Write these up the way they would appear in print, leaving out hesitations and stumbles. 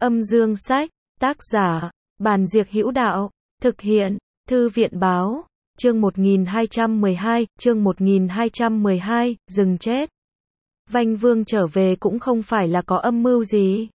Âm dương sách, tác giả, Bàn Diệc Hữu Đạo, thực hiện, Thư viện Báo, chương 1212, rừng chết. Vanh Vương trở về cũng không phải là có âm mưu gì,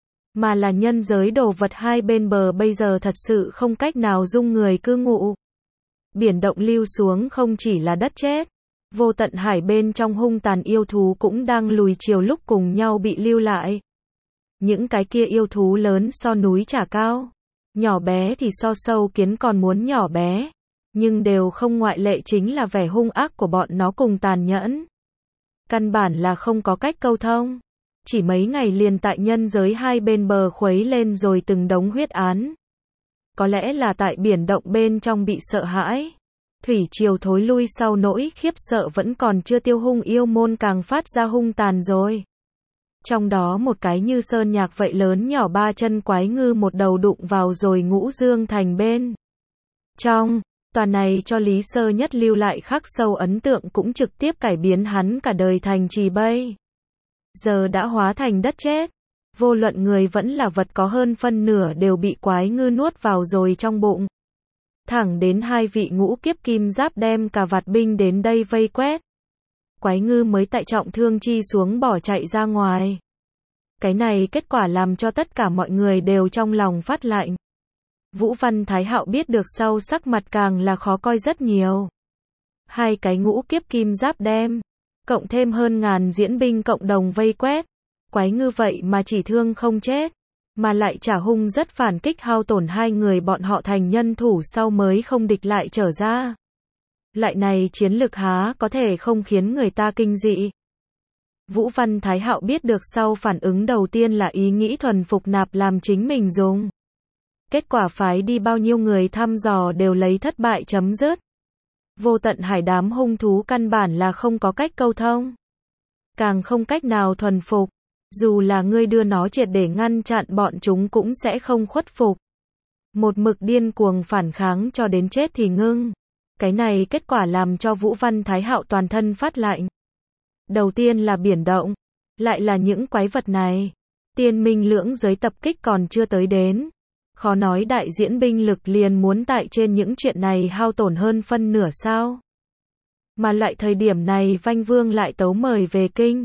mà là nhân giới đồ vật hai bên bờ bây giờ thật sự không cách nào dung người cư ngụ. Biển động lưu xuống không chỉ là đất chết, vô tận hải bên trong hung tàn yêu thú cũng đang lùi chiều lúc cùng nhau bị lưu lại. Những cái kia yêu thú lớn so núi chả cao, nhỏ bé thì so sâu kiến còn muốn nhỏ bé, nhưng đều không ngoại lệ chính là vẻ hung ác của bọn nó cùng tàn nhẫn. Căn bản là không có cách câu thông. Chỉ mấy ngày liền tại nhân giới hai bên bờ khuấy lên rồi từng đống huyết án. Có lẽ là tại biển động bên trong bị sợ hãi. Thủy triều thối lui sau nỗi khiếp sợ vẫn còn chưa tiêu, hung yêu môn càng phát ra hung tàn rồi. Trong đó một cái như sơn nhạc vậy lớn nhỏ ba chân quái ngư một đầu đụng vào rồi Ngũ Dương Thành bên trong. Toàn này cho Lý Sơ Nhất lưu lại khắc sâu ấn tượng, cũng trực tiếp cải biến hắn cả đời thành trì bây giờ đã hóa thành đất chết. Vô luận người vẫn là vật, có hơn phân nửa đều bị quái ngư nuốt vào rồi trong bụng. Thẳng đến hai vị ngũ kiếp kim giáp đem cả vạt binh đến đây vây quét, quái ngư mới tại trọng thương chi xuống bỏ chạy ra ngoài. Cái này kết quả làm cho tất cả mọi người đều trong lòng phát lạnh. Vũ Văn Thái Hạo biết được sau sắc mặt càng là khó coi rất nhiều. Hai cái ngũ kiếp kim giáp đem, cộng thêm hơn ngàn diễn binh cộng đồng vây quét, quái ngư vậy mà chỉ thương không chết, mà lại trả hung rất phản kích, hao tổn hai người bọn họ thành nhân thủ sau mới không địch lại trở ra. Lại này chiến lực há có thể không khiến người ta kinh dị. Vũ Văn Thái Hạo biết được sau phản ứng đầu tiên là ý nghĩ thuần phục nạp làm chính mình dùng. Kết quả phái đi bao nhiêu người thăm dò đều lấy thất bại chấm dứt. Vô tận hải đám hung thú căn bản là không có cách câu thông, càng không cách nào thuần phục. Dù là ngươi đưa nó triệt để ngăn chặn, bọn chúng cũng sẽ không khuất phục. Một mực điên cuồng phản kháng cho đến chết thì ngưng. Cái này kết quả làm cho Vũ Văn Thái Hạo toàn thân phát lạnh. Đầu tiên là biển động, lại là những quái vật này. Tiên minh lưỡng giới tập kích còn chưa tới đến, khó nói đại diễn binh lực liền muốn tại trên những chuyện này hao tổn hơn phân nửa sao. Mà loại thời điểm này Vanh Vương lại tấu mời về kinh.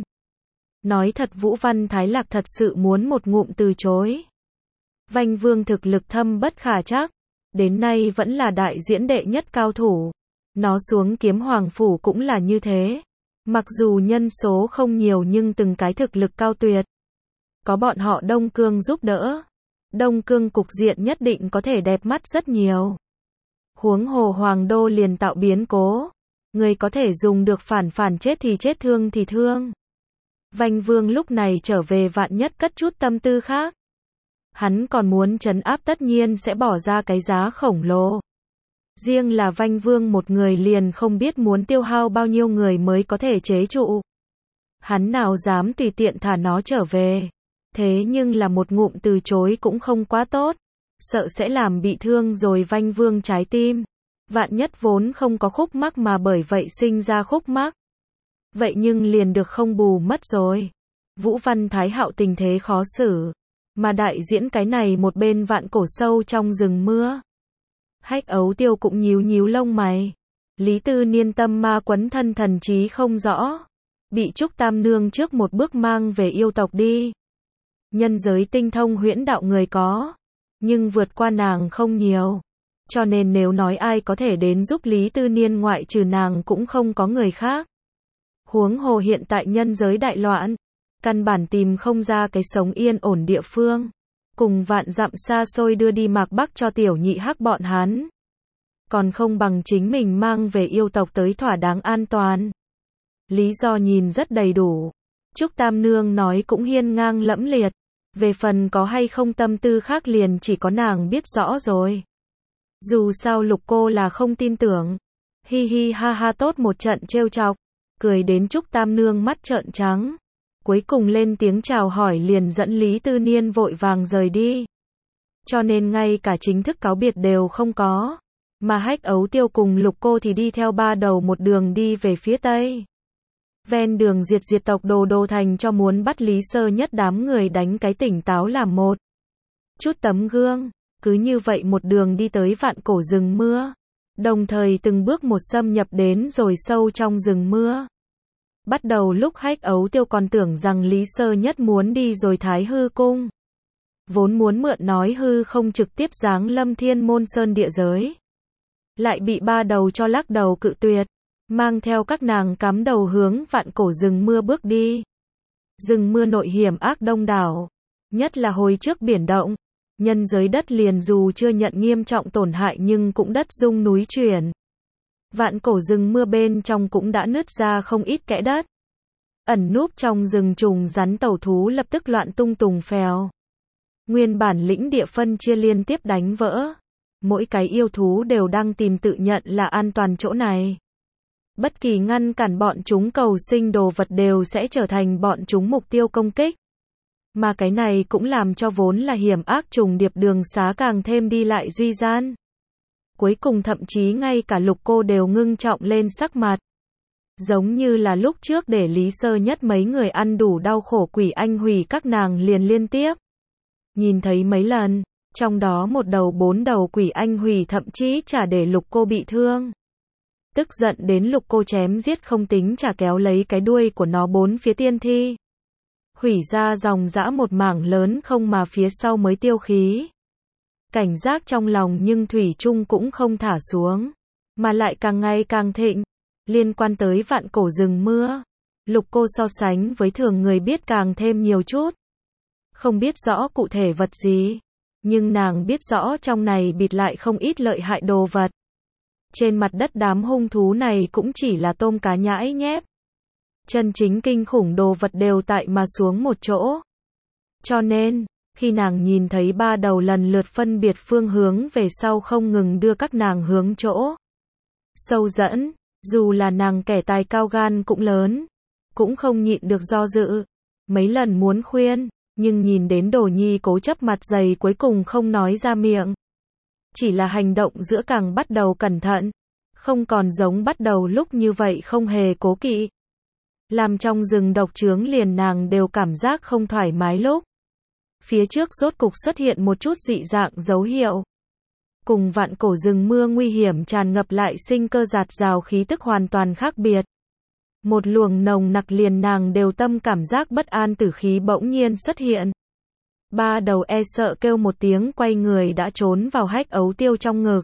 Nói thật Vũ Văn Thái Lạc thật sự muốn một ngụm từ chối. Vanh Vương thực lực thâm bất khả trắc, đến nay vẫn là đại diễn đệ nhất cao thủ. Nó xuống Kiếm Hoàng Phủ cũng là như thế. Mặc dù nhân số không nhiều nhưng từng cái thực lực cao tuyệt. Có bọn họ Đông Cương giúp đỡ, Đông Cương cục diện nhất định có thể đẹp mắt rất nhiều. Huống hồ Hoàng Đô liền tạo biến cố, người có thể dùng được phản chết thì chết, thương thì thương. Vanh Vương lúc này trở về vạn nhất cất chút tâm tư khác. Hắn còn muốn trấn áp tất nhiên sẽ bỏ ra cái giá khổng lồ. Riêng là Vanh Vương một người liền không biết muốn tiêu hao bao nhiêu người mới có thể chế trụ. Hắn nào dám tùy tiện thả nó trở về. Thế nhưng là một ngụm từ chối cũng không quá tốt. Sợ sẽ làm bị thương rồi Vanh Vương trái tim. Vạn nhất vốn không có khúc mắc mà bởi vậy sinh ra khúc mắc. Vậy nhưng liền được không bù mất rồi. Vũ Văn Thái Hạo tình thế khó xử. Mà đại diễn cái này một bên vạn cổ sâu trong rừng mưa. Hách Ấu Tiêu cũng nhíu nhíu lông mày. Lý Tư Niên tâm ma quấn thân, thần trí không rõ. Bị Trúc Tam Nương trước một bước mang về yêu tộc đi. Nhân giới tinh thông huyễn đạo người có, nhưng vượt qua nàng không nhiều. Cho nên nếu nói ai có thể đến giúp Lý Tư Niên ngoại trừ nàng cũng không có người khác. Huống hồ hiện tại nhân giới đại loạn, căn bản tìm không ra cái sống yên ổn địa phương. Cùng vạn dặm xa xôi đưa đi Mạc Bắc cho tiểu nhị hắc bọn hắn. Còn không bằng chính mình mang về yêu tộc tới thỏa đáng an toàn. Lý do nhìn rất đầy đủ. Trúc Tam Nương nói cũng hiên ngang lẫm liệt. Về phần có hay không tâm tư khác liền chỉ có nàng biết rõ rồi. Dù sao Lục cô là không tin tưởng. Hi hi ha ha tốt một trận trêu chọc. Cười đến Trúc Tam Nương mắt trợn trắng. Cuối cùng lên tiếng chào hỏi liền dẫn Lý Tư Niên vội vàng rời đi. Cho nên ngay cả chính thức cáo biệt đều không có. Mà Hách Ấu Tiêu cùng Lục cô thì đi theo ba đầu một đường đi về phía tây. Ven đường diệt tộc Đồ Thành cho muốn bắt Lý Sơ Nhất đám người đánh cái tỉnh táo làm một. chút tấm gương, cứ như vậy một đường đi tới vạn cổ rừng mưa, đồng thời từng bước một xâm nhập đến rồi sâu trong rừng mưa. Bắt đầu lúc Hách Ấu Tiêu còn tưởng rằng Lý Sơ Nhất muốn đi rồi Thái Hư Cung. Vốn muốn mượn nói hư không trực tiếp giáng lâm Thiên Môn Sơn địa giới. Lại bị ba đầu cho lắc đầu cự tuyệt, mang theo các nàng cắm đầu hướng vạn cổ rừng mưa bước đi. Rừng mưa nội hiểm ác đông đảo, nhất là hồi trước biển động, nhân giới đất liền dù chưa nhận nghiêm trọng tổn hại nhưng cũng đất rung núi chuyển. Vạn cổ rừng mưa bên trong cũng đã nứt ra không ít kẽ đất. Ẩn núp trong rừng trùng rắn tẩu thú lập tức loạn tung tùng phèo. Nguyên bản lĩnh địa phân chia liên tiếp đánh vỡ. Mỗi cái yêu thú đều đang tìm tự nhận là an toàn chỗ này. Bất kỳ ngăn cản bọn chúng cầu sinh đồ vật đều sẽ trở thành bọn chúng mục tiêu công kích. Mà cái này cũng làm cho vốn là hiểm ác trùng điệp đường xá càng thêm đi lại duy gian. Cuối cùng thậm chí ngay cả Lục Cô đều ngưng trọng lên sắc mặt. Giống như là lúc trước để Lý Sơ Nhất mấy người ăn đủ đau khổ Quỷ Anh hủy các nàng liền liên tiếp. Nhìn thấy mấy lần, trong đó một đầu 4 đầu Quỷ Anh hủy thậm chí chả để Lục Cô bị thương. Tức giận đến Lục Cô chém giết không tính chả kéo lấy cái đuôi của nó 4 phía tiên thi. Hủy ra dòng dã một mảng lớn không mà phía sau mới tiêu khí. Cảnh giác trong lòng nhưng Thủy Chung cũng không thả xuống, mà lại càng ngày càng thịnh. Liên quan tới vạn cổ rừng mưa, Lục Cô so sánh với thường người biết càng thêm nhiều chút. Không biết rõ cụ thể vật gì, nhưng nàng biết rõ trong này bịt lại không ít lợi hại đồ vật. Trên mặt đất đám hung thú này cũng chỉ là tôm cá nhãi nhép. Chân chính kinh khủng đồ vật đều tại mà xuống một chỗ. Cho nên, khi nàng nhìn thấy ba đầu lần lượt phân biệt phương hướng về sau không ngừng đưa các nàng hướng chỗ sâu dẫn, dù là nàng kẻ tài cao gan cũng lớn, cũng không nhịn được do dự. Mấy lần muốn khuyên, nhưng nhìn đến Đồ Nhi cố chấp mặt dày cuối cùng không nói ra miệng. Chỉ là hành động giữa càng bắt đầu cẩn thận, không còn giống bắt đầu lúc như vậy không hề cố kỵ. Làm trong rừng độc chướng liền nàng đều cảm giác không thoải mái lúc. Phía trước rốt cục xuất hiện một chút dị dạng dấu hiệu. Cùng vạn cổ rừng mưa nguy hiểm tràn ngập lại sinh cơ giạt rào khí tức hoàn toàn khác biệt. Một luồng nồng nặc liền nàng đều tâm cảm giác bất an tử khí bỗng nhiên xuất hiện. Ba đầu e sợ kêu một tiếng quay người đã trốn vào Hách Ấu Tiêu trong ngực.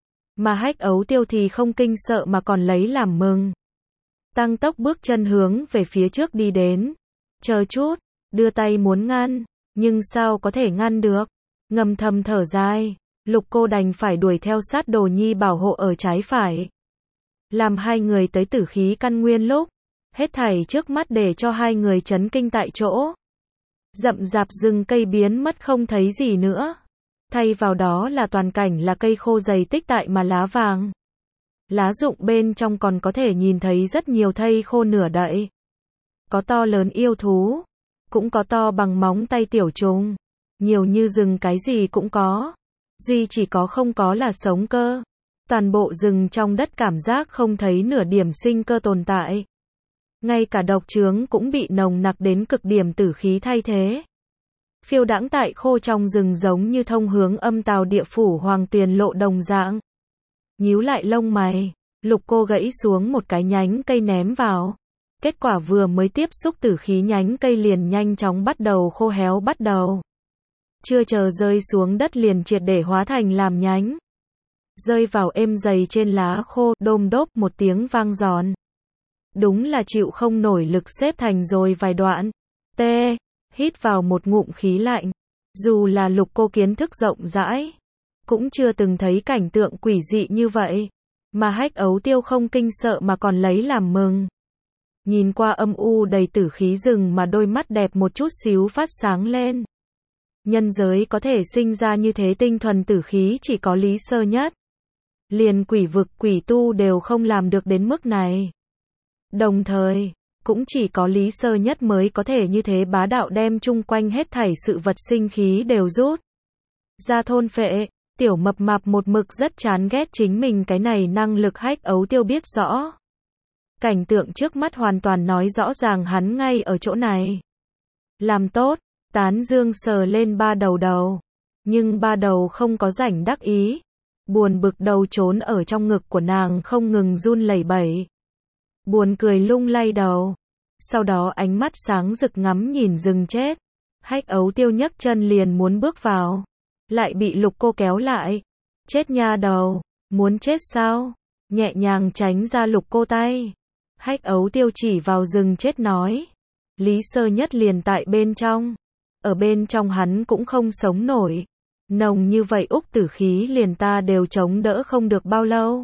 Mà Hách Ấu Tiêu thì không kinh sợ mà còn lấy làm mừng. Tăng tốc bước chân hướng về phía trước đi đến. Chờ chút, đưa tay muốn ngăn, nhưng sao có thể ngăn được. Ngầm thầm thở dài, Lục Cô đành phải đuổi theo sát Đồ Nhi bảo hộ ở trái phải. Làm hai người tới tử khí căn nguyên lúc, hết thảy trước mắt để cho hai người chấn kinh tại chỗ. Rậm rạp rừng cây biến mất không thấy gì nữa. Thay vào đó là toàn cảnh là cây khô dày tích tại mà lá vàng. Lá rụng bên trong còn có thể nhìn thấy rất nhiều thây khô nửa đậy. Có to lớn yêu thú, cũng có to bằng móng tay tiểu trùng. Nhiều như rừng cái gì cũng có. Duy chỉ có không có là sống cơ. Toàn bộ rừng trong đất cảm giác không thấy nửa điểm sinh cơ tồn tại. Ngay cả độc chướng cũng bị nồng nặc đến cực điểm tử khí thay thế. Phiêu đãng tại khô trong rừng giống như thông hướng âm tào địa phủ hoàng tuyền lộ đồng dạng. Nhíu lại lông mày, Lục Cô gãy xuống một cái nhánh cây ném vào. Kết quả vừa mới tiếp xúc tử khí nhánh cây liền nhanh chóng bắt đầu khô héo bắt đầu. Chưa chờ rơi xuống đất liền triệt để hóa thành làm nhánh. Rơi vào êm dày trên lá khô, đôm đốp một tiếng vang giòn. Đúng là chịu không nổi lực xếp thành rồi vài đoạn. Hít vào một ngụm khí lạnh. Dù là Lục Cô kiến thức rộng rãi, cũng chưa từng thấy cảnh tượng quỷ dị như vậy. Mà Hách Ấu Tiêu không kinh sợ mà còn lấy làm mừng. Nhìn qua âm u đầy tử khí rừng mà đôi mắt đẹp một chút xíu phát sáng lên. Nhân giới có thể sinh ra như thế tinh thuần tử khí chỉ có Lý Sơ Nhất. Liền quỷ vực quỷ tu đều không làm được đến mức này. Đồng thời, cũng chỉ có Lý Sơ Nhất mới có thể như thế bá đạo đem chung quanh hết thảy sự vật sinh khí đều rút ra thôn phệ. Tiểu mập mạp một mực rất chán ghét chính mình cái này năng lực. Hách Ấu Tiêu biết rõ. Cảnh tượng trước mắt hoàn toàn nói rõ ràng hắn ngay ở chỗ này. Làm tốt, tán dương sờ lên ba đầu đầu. Nhưng ba đầu không có rảnh đắc ý. Buồn bực đầu trốn ở trong ngực của nàng không ngừng run lẩy bẩy. Buồn cười lung lay đầu. Sau đó ánh mắt sáng rực ngắm nhìn rừng chết. Hách Ấu Tiêu nhấc chân liền muốn bước vào. Lại bị Lục Cô kéo lại. Chết nha đầu, muốn chết sao? Nhẹ nhàng tránh ra Lục Cô tay. Hách Ấu Tiêu chỉ vào rừng chết nói. Lý Sơ Nhất liền tại bên trong. Ở bên trong hắn cũng không sống nổi. Nồng như vậy úc tử khí liền ta đều chống đỡ không được bao lâu.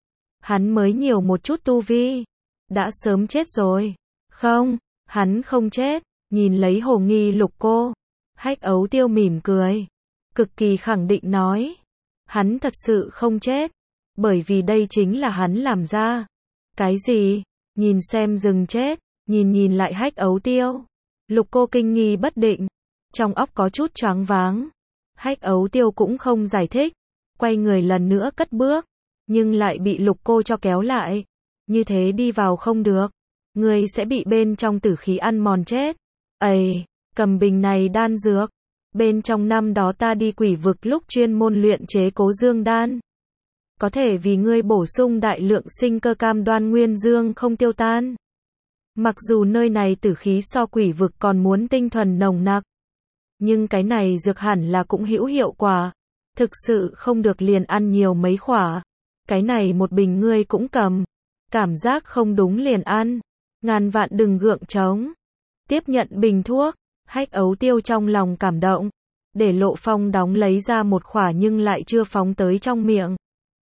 Hắn mới nhiều một chút tu vi. Đã sớm chết rồi. Không, hắn không chết. Nhìn lấy hồ nghi Lục Cô. Hách Ấu Tiêu mỉm cười. Cực kỳ khẳng định nói. Hắn thật sự không chết. Bởi vì đây chính là hắn làm ra. Cái gì? Nhìn xem rừng chết. Nhìn lại Hách Ấu Tiêu. Lục Cô kinh nghi bất định. Trong óc có chút choáng váng. Hách Ấu Tiêu cũng không giải thích. Quay người lần nữa cất bước. Nhưng lại bị Lục Cô cho kéo lại. Như thế đi vào không được. Người sẽ bị bên trong tử khí ăn mòn chết. Ây, cầm bình này đan dược. Bên trong năm đó ta đi quỷ vực lúc chuyên môn luyện chế Cố Dương đan. Có thể vì ngươi bổ sung đại lượng sinh cơ cam đoan nguyên dương không tiêu tan. Mặc dù nơi này tử khí so quỷ vực còn muốn tinh thuần nồng nặc. Nhưng cái này dược hẳn là cũng hữu hiệu quả. Thực sự không được liền ăn nhiều mấy khỏa. Cái này một bình ngươi cũng cầm. Cảm giác không đúng liền ăn. Ngàn vạn đừng gượng trống. Tiếp nhận bình thuốc. Hách Ấu Tiêu trong lòng cảm động. Để Lộ Phong đóng lấy ra một khỏa nhưng lại chưa phóng tới trong miệng.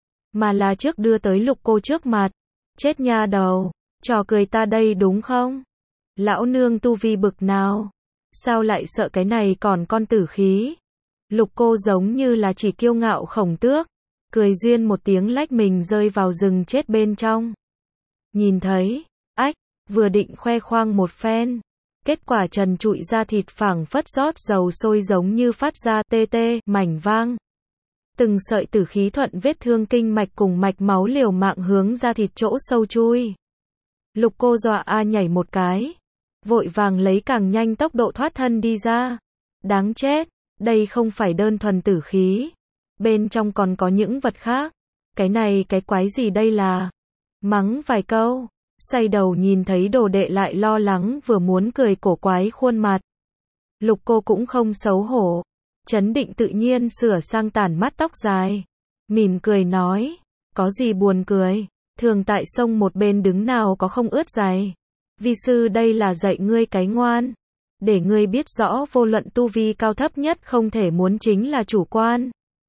Mà là trước đưa tới Lục Cô trước mặt. Chết nha đầu. Trò cười ta đây đúng không? Lão nương tu vi bực nào? Sao lại sợ cái này còn con tử khí? Lục Cô giống như là chỉ kiêu ngạo khổng tước. Cười duyên một tiếng lách mình rơi vào rừng chết bên trong. Nhìn thấy, ách, vừa định khoe khoang một phen. Kết quả trần trụi ra thịt phảng phất rót dầu sôi giống như phát ra tê tê, mảnh vang. Từng sợi tử khí thuận vết thương kinh mạch cùng mạch máu liều mạng hướng ra thịt chỗ sâu chui. Lục Cô dọa nhảy một cái. Vội vàng lấy càng nhanh tốc độ thoát thân đi ra. Đáng chết, đây không phải đơn thuần tử khí. Bên trong còn có những vật khác. Cái này cái quái gì đây là? Mắng vài câu. Xoay đầu nhìn thấy đồ đệ lại lo lắng vừa muốn cười cổ quái khuôn mặt. Lục Cô cũng không xấu hổ. Chấn định tự nhiên sửa sang tản mát tóc dài. Mỉm cười nói. Có gì buồn cười. Thường tại sông một bên đứng nào có không ướt giày. Vi sư đây là dạy ngươi cái ngoan. Để ngươi biết rõ vô luận tu vi cao thấp nhất không thể muốn chính là chủ quan.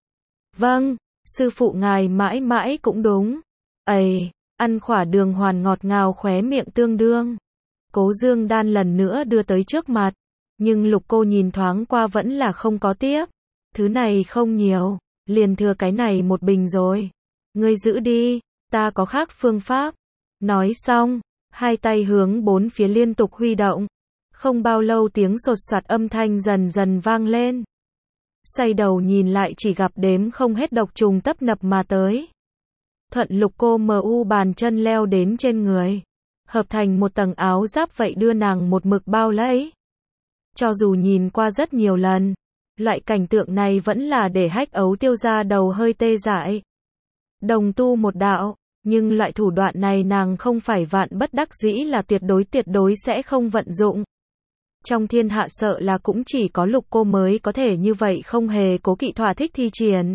Vâng, sư phụ ngài mãi mãi cũng đúng. Ây, ăn khỏa đường hoàn ngọt ngào khóe miệng tương đương. Cố Dương đan lần nữa đưa tới trước mặt. Nhưng Lục Cô nhìn thoáng qua vẫn là không có tiếp. Thứ này không nhiều, liền thừa cái này một bình rồi. Ngươi giữ đi, ta có khác phương pháp. Nói xong, hai tay hướng bốn phía liên tục huy động. Không bao lâu tiếng sột soạt âm thanh dần dần vang lên. Xoay đầu nhìn lại chỉ gặp đếm không hết độc trùng tấp nập mà tới. Thuận Lục Cô mu bàn chân leo đến trên người. Hợp thành một tầng áo giáp vậy đưa nàng một mực bao lấy. Cho dù nhìn qua rất nhiều lần, loại cảnh tượng này vẫn là để Hách Ấu Tiêu ra đầu hơi tê dại. Đồng tu một đạo, nhưng loại thủ đoạn này nàng không phải vạn bất đắc dĩ là tuyệt đối sẽ không vận dụng. Trong thiên hạ sợ là cũng chỉ có Lục Cô mới có thể như vậy không hề cố kỵ thỏa thích thi triển.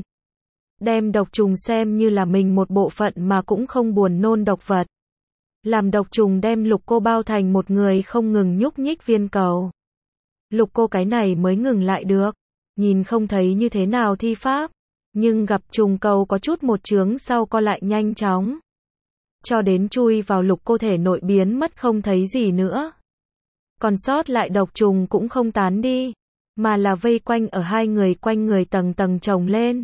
Đem độc trùng xem như là mình một bộ phận mà cũng không buồn nôn độc vật. Làm độc trùng đem Lục Cô bao thành một người không ngừng nhúc nhích viên cầu. Lục Cô cái này mới ngừng lại được. Nhìn không thấy như thế nào thi pháp. Nhưng gặp trùng cầu có chút một chướng sau co lại nhanh chóng. Cho đến chui vào Lục Cô thể nội biến mất không thấy gì nữa. Còn sót lại độc trùng cũng không tán đi. Mà là vây quanh ở hai người quanh người tầng tầng chồng lên.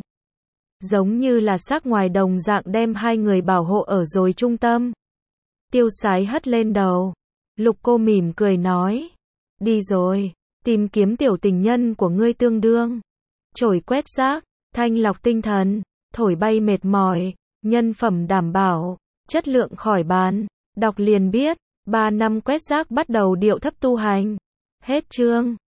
Giống như là xác ngoài đồng dạng đem hai người bảo hộ ở rồi trung tâm. Tiêu Sái hất lên đầu. Lục Cô mỉm cười nói. Đi rồi, tìm kiếm tiểu tình nhân của ngươi tương đương. Chổi quét rác, thanh lọc tinh thần, thổi bay mệt mỏi, nhân phẩm đảm bảo, chất lượng khỏi bàn. Đọc liền biết, 3 năm quét rác bắt đầu điệu thấp tu hành. Hết chương.